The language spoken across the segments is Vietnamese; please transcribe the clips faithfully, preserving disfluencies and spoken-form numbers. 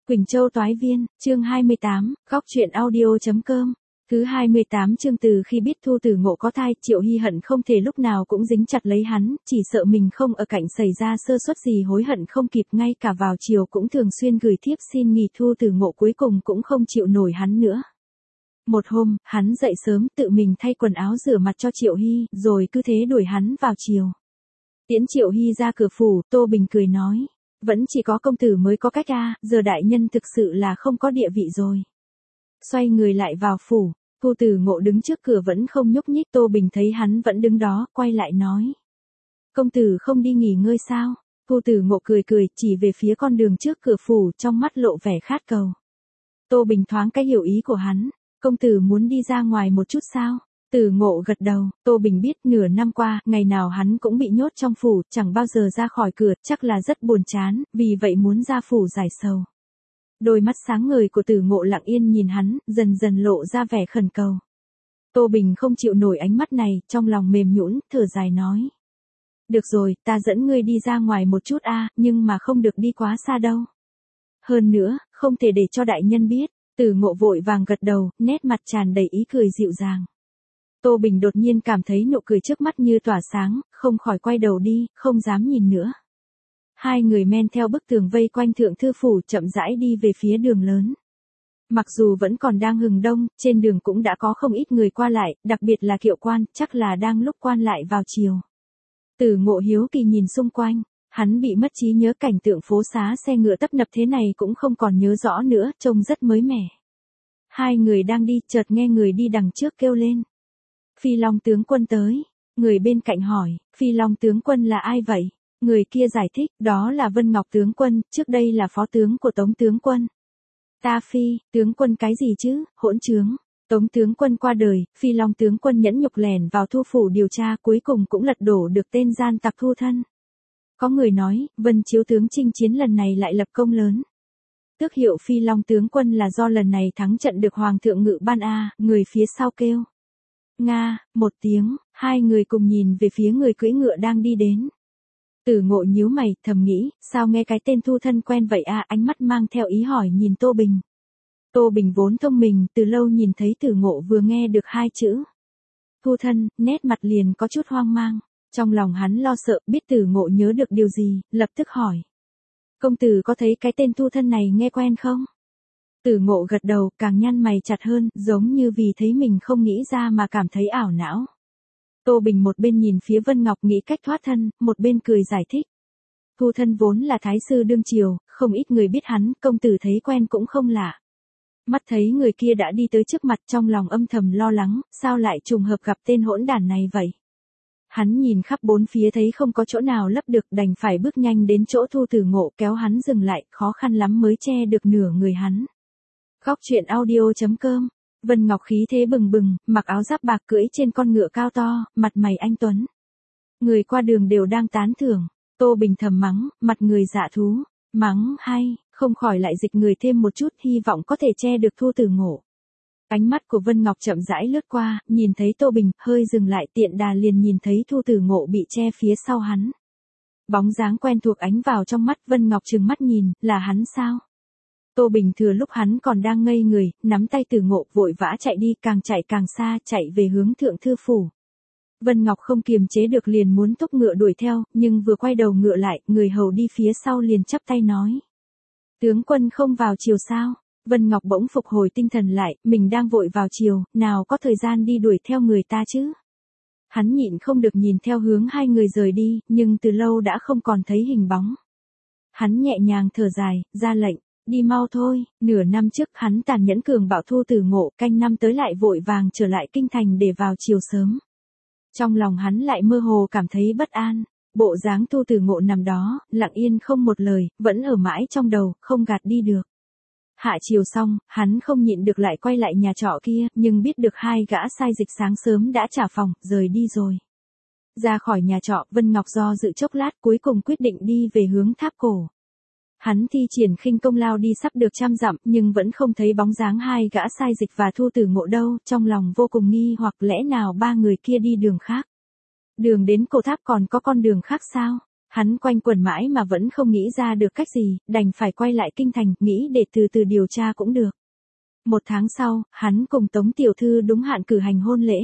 Quỳnh Châu Toái Viên, chương hai mươi tám, góc truyện audio.com. Thứ hai mươi tám chương. Từ khi biết Thu Tử Ngộ có thai, Triệu Hy hận không thể lúc nào cũng dính chặt lấy hắn, chỉ sợ mình không ở cạnh xảy ra sơ suất gì hối hận không kịp, ngay cả vào chiều cũng thường xuyên gửi thiếp xin nghỉ. Thu Tử Ngộ cuối cùng cũng không chịu nổi hắn nữa. Một hôm, hắn dậy sớm tự mình thay quần áo rửa mặt cho Triệu Hy, rồi cứ thế đuổi hắn vào chiều. Tiễn Triệu Hy ra cửa phủ, Tô Bình cười nói. Vẫn chỉ có công tử mới có cách a, giờ đại nhân thực sự là không có địa vị rồi. Xoay người lại vào phủ, Thu Tử Ngộ đứng trước cửa vẫn không nhúc nhích. Tô Bình thấy hắn vẫn đứng đó, quay lại nói. Công tử không đi nghỉ ngơi sao? Thu Tử Ngộ cười cười, chỉ về phía con đường trước cửa phủ, trong mắt lộ vẻ khát cầu. Tô Bình thoáng cái hiểu ý của hắn. Công tử muốn đi ra ngoài một chút sao? Tử Ngộ gật đầu. Tô Bình biết nửa năm qua, ngày nào hắn cũng bị nhốt trong phủ, chẳng bao giờ ra khỏi cửa, chắc là rất buồn chán, vì vậy muốn ra phủ giải sầu. Đôi mắt sáng ngời của Tử Ngộ lặng yên nhìn hắn, dần dần lộ ra vẻ khẩn cầu. Tô Bình không chịu nổi ánh mắt này, trong lòng mềm nhũn, thở dài nói. Được rồi, ta dẫn ngươi đi ra ngoài một chút a, nhưng mà không được đi quá xa đâu. Hơn nữa, không thể để cho đại nhân biết. Tử Ngộ vội vàng gật đầu, nét mặt tràn đầy ý cười dịu dàng. Tô Bình đột nhiên cảm thấy nụ cười trước mắt như tỏa sáng, không khỏi quay đầu đi, không dám nhìn nữa. Hai người men theo bức tường vây quanh thượng thư phủ chậm rãi đi về phía đường lớn. Mặc dù vẫn còn đang hừng đông, trên đường cũng đã có không ít người qua lại, đặc biệt là kiệu quan, chắc là đang lúc quan lại vào chiều. Tử Ngộ hiếu kỳ nhìn xung quanh, hắn bị mất trí nhớ, cảnh tượng phố xá xe ngựa tấp nập thế này cũng không còn nhớ rõ nữa, trông rất mới mẻ. Hai người đang đi, chợt nghe người đi đằng trước kêu lên. Phi Long tướng quân tới. Người bên cạnh hỏi, Phi Long tướng quân là ai vậy? Người kia giải thích, đó là Vân Ngọc tướng quân, trước đây là phó tướng của Tống tướng quân. Ta phi, tướng quân cái gì chứ, hỗn trướng. Tống tướng quân qua đời, Phi Long tướng quân nhẫn nhục lẻn vào Thu phủ điều tra, cuối cùng cũng lật đổ được tên gian tặc Thu thân. Có người nói, Vân Chiếu tướng chinh chiến lần này lại lập công lớn. Tước hiệu Phi Long tướng quân là do lần này thắng trận được Hoàng thượng ngự ban a, người phía sau kêu. Nga, một tiếng, hai người cùng nhìn về phía người cưỡi ngựa đang đi đến. Tử Ngộ nhíu mày, thầm nghĩ, sao nghe cái tên Thu thân quen vậy à, ánh mắt mang theo ý hỏi nhìn Tô Bình. Tô Bình vốn thông minh, từ lâu nhìn thấy Tử Ngộ vừa nghe được hai chữ. Thu thân, nét mặt liền có chút hoang mang. Trong lòng hắn lo sợ, biết Tử Ngộ nhớ được điều gì, lập tức hỏi. Công tử có thấy cái tên Thu thân này nghe quen không? Tử Ngộ gật đầu, càng nhăn mày chặt hơn, giống như vì thấy mình không nghĩ ra mà cảm thấy ảo não. Tô Bình một bên nhìn phía Vân Ngọc nghĩ cách thoát thân, một bên cười giải thích. Thu thân vốn là thái sư đương triều, không ít người biết hắn, công tử thấy quen cũng không lạ. Mắt thấy người kia đã đi tới trước mặt, trong lòng âm thầm lo lắng, sao lại trùng hợp gặp tên hỗn đản này vậy? Hắn nhìn khắp bốn phía thấy không có chỗ nào lấp được, đành phải bước nhanh đến chỗ Thu Tử Ngộ, kéo hắn dừng lại, khó khăn lắm mới che được nửa người hắn. Góc truyện audio.com. Vân Ngọc khí thế bừng bừng, mặc áo giáp bạc cưỡi trên con ngựa cao to, mặt mày anh tuấn. Người qua đường đều đang tán thưởng. Tô Bình thầm mắng, mặt người dạ thú. Mắng hay, không khỏi lại dịch người thêm một chút, hy vọng có thể che được Thu Tử Ngộ. Ánh mắt của Vân Ngọc chậm rãi lướt qua, nhìn thấy Tô Bình, hơi dừng lại, tiện đà liền nhìn thấy Thu Tử Ngộ bị che phía sau hắn. Bóng dáng quen thuộc ánh vào trong mắt, Vân Ngọc trừng mắt nhìn, là hắn sao? Tô Bình thừa lúc hắn còn đang ngây người, nắm tay Tử Ngộ vội vã chạy đi, càng chạy càng xa, chạy về hướng thượng thư phủ. Vân Ngọc không kiềm chế được liền muốn thúc ngựa đuổi theo, nhưng vừa quay đầu ngựa lại, người hầu đi phía sau liền chắp tay nói. Tướng quân không vào chiều sao? Vân Ngọc bỗng phục hồi tinh thần lại, mình đang vội vào chiều, nào có thời gian đi đuổi theo người ta chứ? Hắn nhịn không được nhìn theo hướng hai người rời đi, nhưng từ lâu đã không còn thấy hình bóng. Hắn nhẹ nhàng thở dài, ra lệnh. Đi mau thôi, nửa năm trước hắn tàn nhẫn cường bạo Thu Tử Ngộ, canh năm tới lại vội vàng trở lại kinh thành để vào chiều sớm. Trong lòng hắn lại mơ hồ cảm thấy bất an, bộ dáng Thu Tử Ngộ nằm đó, lặng yên không một lời, vẫn ở mãi trong đầu, không gạt đi được. Hạ chiều xong, hắn không nhịn được lại quay lại nhà trọ kia, nhưng biết được hai gã sai dịch sáng sớm đã trả phòng, rời đi rồi. Ra khỏi nhà trọ, Vân Ngọc do dự chốc lát cuối cùng quyết định đi về hướng tháp cổ. Hắn thi triển khinh công lao đi sắp được trăm dặm, nhưng vẫn không thấy bóng dáng hai gã sai dịch và Thu Tử Ngộ đâu, trong lòng vô cùng nghi hoặc lẽ nào ba người kia đi đường khác. Đường đến cổ tháp còn có con đường khác sao? Hắn quanh quẩn mãi mà vẫn không nghĩ ra được cách gì, đành phải quay lại kinh thành, nghĩ để từ từ điều tra cũng được. Một tháng sau, hắn cùng Tống tiểu thư đúng hạn cử hành hôn lễ.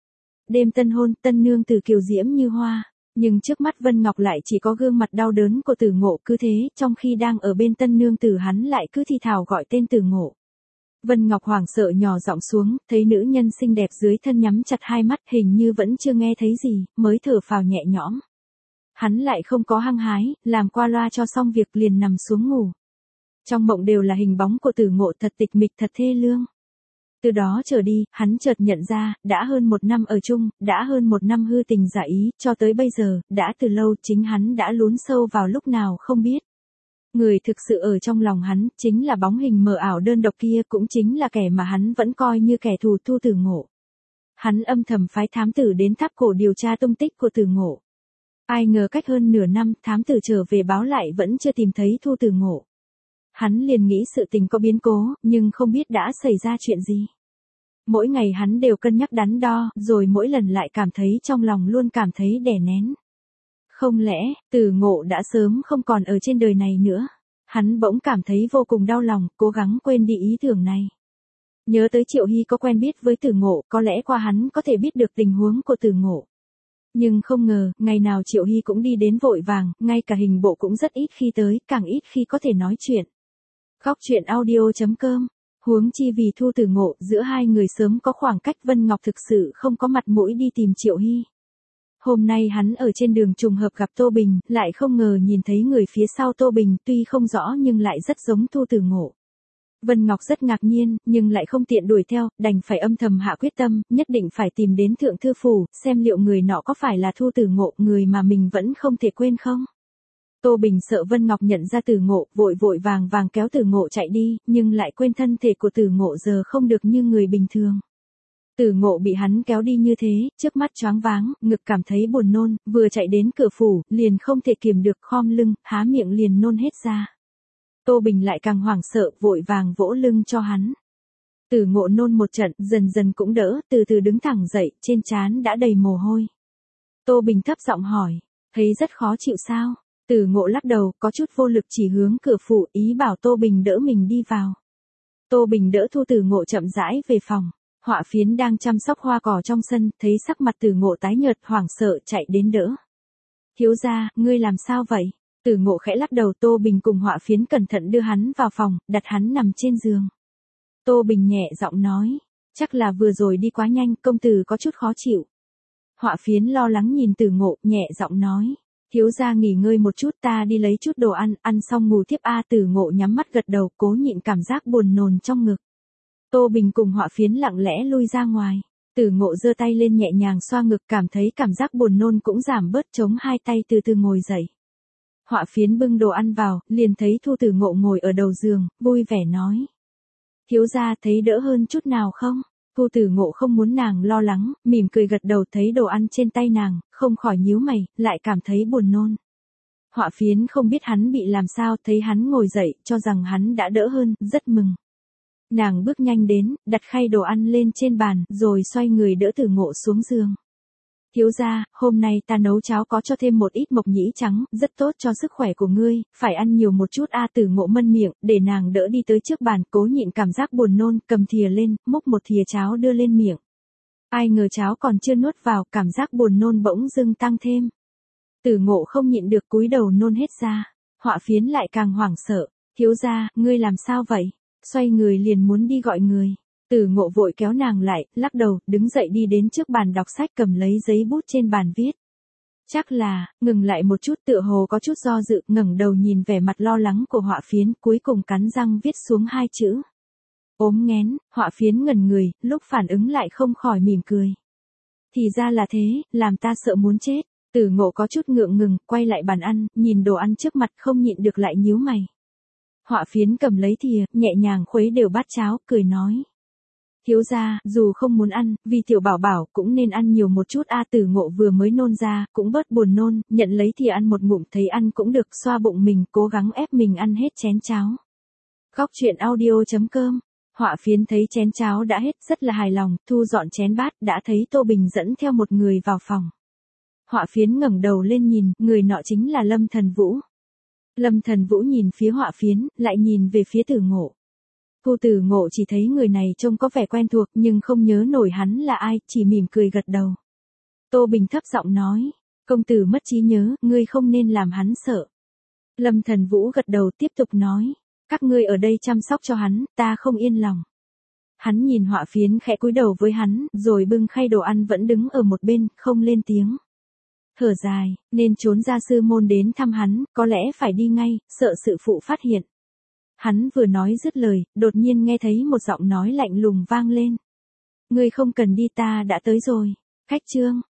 Đêm tân hôn, tân nương tử kiều diễm như hoa, nhưng trước mắt Vân Ngọc lại chỉ có gương mặt đau đớn của Tử Ngộ, cứ thế, trong khi đang ở bên tân nương tử hắn lại cứ thì thào gọi tên Tử Ngộ. Vân Ngọc hoảng sợ nhỏ giọng xuống, thấy nữ nhân xinh đẹp dưới thân nhắm chặt hai mắt, hình như vẫn chưa nghe thấy gì, mới thở phào nhẹ nhõm. Hắn lại không có hăng hái, làm qua loa cho xong việc liền nằm xuống ngủ. Trong mộng đều là hình bóng của Tử Ngộ, thật tịch mịch, thật thê lương. Từ đó trở đi, hắn chợt nhận ra, đã hơn một năm ở chung, đã hơn một năm hư tình giả ý, cho tới bây giờ, đã từ lâu chính hắn đã lún sâu vào lúc nào không biết. Người thực sự ở trong lòng hắn, chính là bóng hình mờ ảo đơn độc kia, cũng chính là kẻ mà hắn vẫn coi như kẻ thù Thu Tử Ngộ. Hắn âm thầm phái thám tử đến tháp cổ điều tra tung tích của Tử Ngộ. Ai ngờ cách hơn nửa năm, thám tử trở về báo lại vẫn chưa tìm thấy Thu Tử Ngộ. Hắn liền nghĩ sự tình có biến cố, nhưng không biết đã xảy ra chuyện gì. Mỗi ngày hắn đều cân nhắc đắn đo, rồi mỗi lần lại cảm thấy trong lòng luôn cảm thấy đè nén. Không lẽ, Tử Ngộ đã sớm không còn ở trên đời này nữa? Hắn bỗng cảm thấy vô cùng đau lòng, cố gắng quên đi ý tưởng này. Nhớ tới Triệu Hy có quen biết với Tử Ngộ, có lẽ qua hắn có thể biết được tình huống của Tử Ngộ. Nhưng không ngờ, ngày nào Triệu Hy cũng đi đến vội vàng, ngay cả hình bộ cũng rất ít khi tới, càng ít khi có thể nói chuyện. Góc truyện audio chấm com. Huống chi vì Thu Tử Ngộ, giữa hai người sớm có khoảng cách, Vân Ngọc thực sự không có mặt mũi đi tìm Triệu Hy. Hôm nay hắn ở trên đường trùng hợp gặp Tô Bình, lại không ngờ nhìn thấy người phía sau Tô Bình, tuy không rõ nhưng lại rất giống Thu Tử Ngộ. Vân Ngọc rất ngạc nhiên, nhưng lại không tiện đuổi theo, đành phải âm thầm hạ quyết tâm, nhất định phải tìm đến Thượng Thư Phủ, xem liệu người nọ có phải là Thu Tử Ngộ, người mà mình vẫn không thể quên không. Tô Bình sợ Vân Ngọc nhận ra Tử Ngộ, vội vội vàng vàng kéo Tử Ngộ chạy đi, nhưng lại quên thân thể của Tử Ngộ giờ không được như người bình thường. Tử Ngộ bị hắn kéo đi như thế, trước mắt choáng váng, ngực cảm thấy buồn nôn, vừa chạy đến cửa phủ, liền không thể kiềm được, khom lưng, há miệng liền nôn hết ra. Tô Bình lại càng hoảng sợ, vội vàng vỗ lưng cho hắn. Tử Ngộ nôn một trận, dần dần cũng đỡ, từ từ đứng thẳng dậy, trên trán đã đầy mồ hôi. Tô Bình thấp giọng hỏi, thấy rất khó chịu sao? Tử Ngộ lắc đầu, có chút vô lực chỉ hướng cửa phủ, ý bảo Tô Bình đỡ mình đi vào. Tô Bình đỡ Thu Tử Ngộ chậm rãi về phòng. Họa Phiến đang chăm sóc hoa cỏ trong sân, thấy sắc mặt Tử Ngộ tái nhợt, hoảng sợ chạy đến đỡ. Thiếu gia, ngươi làm sao vậy? Tử Ngộ khẽ lắc đầu. Tô Bình cùng Họa Phiến cẩn thận đưa hắn vào phòng, đặt hắn nằm trên giường. Tô Bình nhẹ giọng nói, chắc là vừa rồi đi quá nhanh, công tử có chút khó chịu. Họa Phiến lo lắng nhìn Tử Ngộ, nhẹ giọng nói, thiếu gia nghỉ ngơi một chút, ta đi lấy chút đồ ăn, ăn xong ngủ tiếp a. Tử Ngộ nhắm mắt gật đầu, cố nhịn cảm giác buồn nôn trong ngực. Tô Bình cùng Họa Phiến lặng lẽ lui ra ngoài. Tử Ngộ giơ tay lên nhẹ nhàng xoa ngực, cảm thấy cảm giác buồn nôn cũng giảm bớt, chống hai tay từ từ ngồi dậy. Họa Phiến bưng đồ ăn vào, liền thấy Thu Tử Ngộ ngồi ở đầu giường, vui vẻ nói, thiếu gia thấy đỡ hơn chút nào không? Thu Tử Ngộ không muốn nàng lo lắng, mỉm cười gật đầu, thấy đồ ăn trên tay nàng, không khỏi nhíu mày, lại cảm thấy buồn nôn. Họa Phiến không biết hắn bị làm sao, thấy hắn ngồi dậy, cho rằng hắn đã đỡ hơn, rất mừng. Nàng bước nhanh đến, đặt khay đồ ăn lên trên bàn, rồi xoay người đỡ Tử Ngộ xuống giường. Thiếu gia, hôm nay ta nấu cháo có cho thêm một ít mộc nhĩ trắng, rất tốt cho sức khỏe của ngươi, phải ăn nhiều một chút a. Tử Ngộ mân miệng, để nàng đỡ đi tới trước bàn, cố nhịn cảm giác buồn nôn, cầm thìa lên, múc một thìa cháo đưa lên miệng. Ai ngờ cháo còn chưa nuốt vào, cảm giác buồn nôn bỗng dưng tăng thêm. Tử Ngộ không nhịn được cúi đầu nôn hết ra. Họa Phiến lại càng hoảng sợ, thiếu gia, ngươi làm sao vậy? Xoay người liền muốn đi gọi người. Tử Ngộ vội kéo nàng lại, lắc đầu, đứng dậy đi đến trước bàn đọc sách, cầm lấy giấy bút trên bàn viết. Chắc là, ngừng lại một chút, tựa hồ có chút do dự, ngẩng đầu nhìn vẻ mặt lo lắng của Họa Phiến, cuối cùng cắn răng viết xuống hai chữ. Ốm nghén. Họa Phiến ngẩn người, lúc phản ứng lại không khỏi mỉm cười. Thì ra là thế, làm ta sợ muốn chết. Tử Ngộ có chút ngượng ngừng, quay lại bàn ăn, nhìn đồ ăn trước mặt không nhịn được lại nhíu mày. Họa Phiến cầm lấy thìa, nhẹ nhàng khuấy đều bát cháo, cười nói. Thiếu gia, dù không muốn ăn, vì tiểu bảo bảo cũng nên ăn nhiều một chút a. Tử Ngộ vừa mới nôn ra, cũng bớt buồn nôn, nhận lấy thìa ăn một ngụm, thấy ăn cũng được, xoa bụng mình, cố gắng ép mình ăn hết chén cháo. Góc truyện audio chấm com. Họa Phiến thấy chén cháo đã hết, rất là hài lòng, thu dọn chén bát, đã thấy Tô Bình dẫn theo một người vào phòng. Họa phiến ngẩng đầu lên nhìn, người nọ chính là Lâm Thần Vũ. Lâm Thần Vũ nhìn phía họa phiến, lại nhìn về phía Tử Ngộ. Cô Tử Ngộ chỉ thấy người này trông có vẻ quen thuộc nhưng không nhớ nổi hắn là ai, chỉ mỉm cười gật đầu. Tô Bình thấp giọng nói, công tử mất trí nhớ, ngươi không nên làm hắn sợ. Lâm Thần Vũ gật đầu tiếp tục nói, các ngươi ở đây chăm sóc cho hắn, ta không yên lòng. Hắn nhìn họa phiến khẽ cúi đầu với hắn, rồi bưng khay đồ ăn vẫn đứng ở một bên, không lên tiếng. Thở dài, nên trốn ra sư môn đến thăm hắn, có lẽ phải đi ngay, sợ sự phụ phát hiện. Hắn vừa nói dứt lời, đột nhiên nghe thấy một giọng nói lạnh lùng vang lên. Ngươi không cần đi, ta đã tới rồi. Khách trương,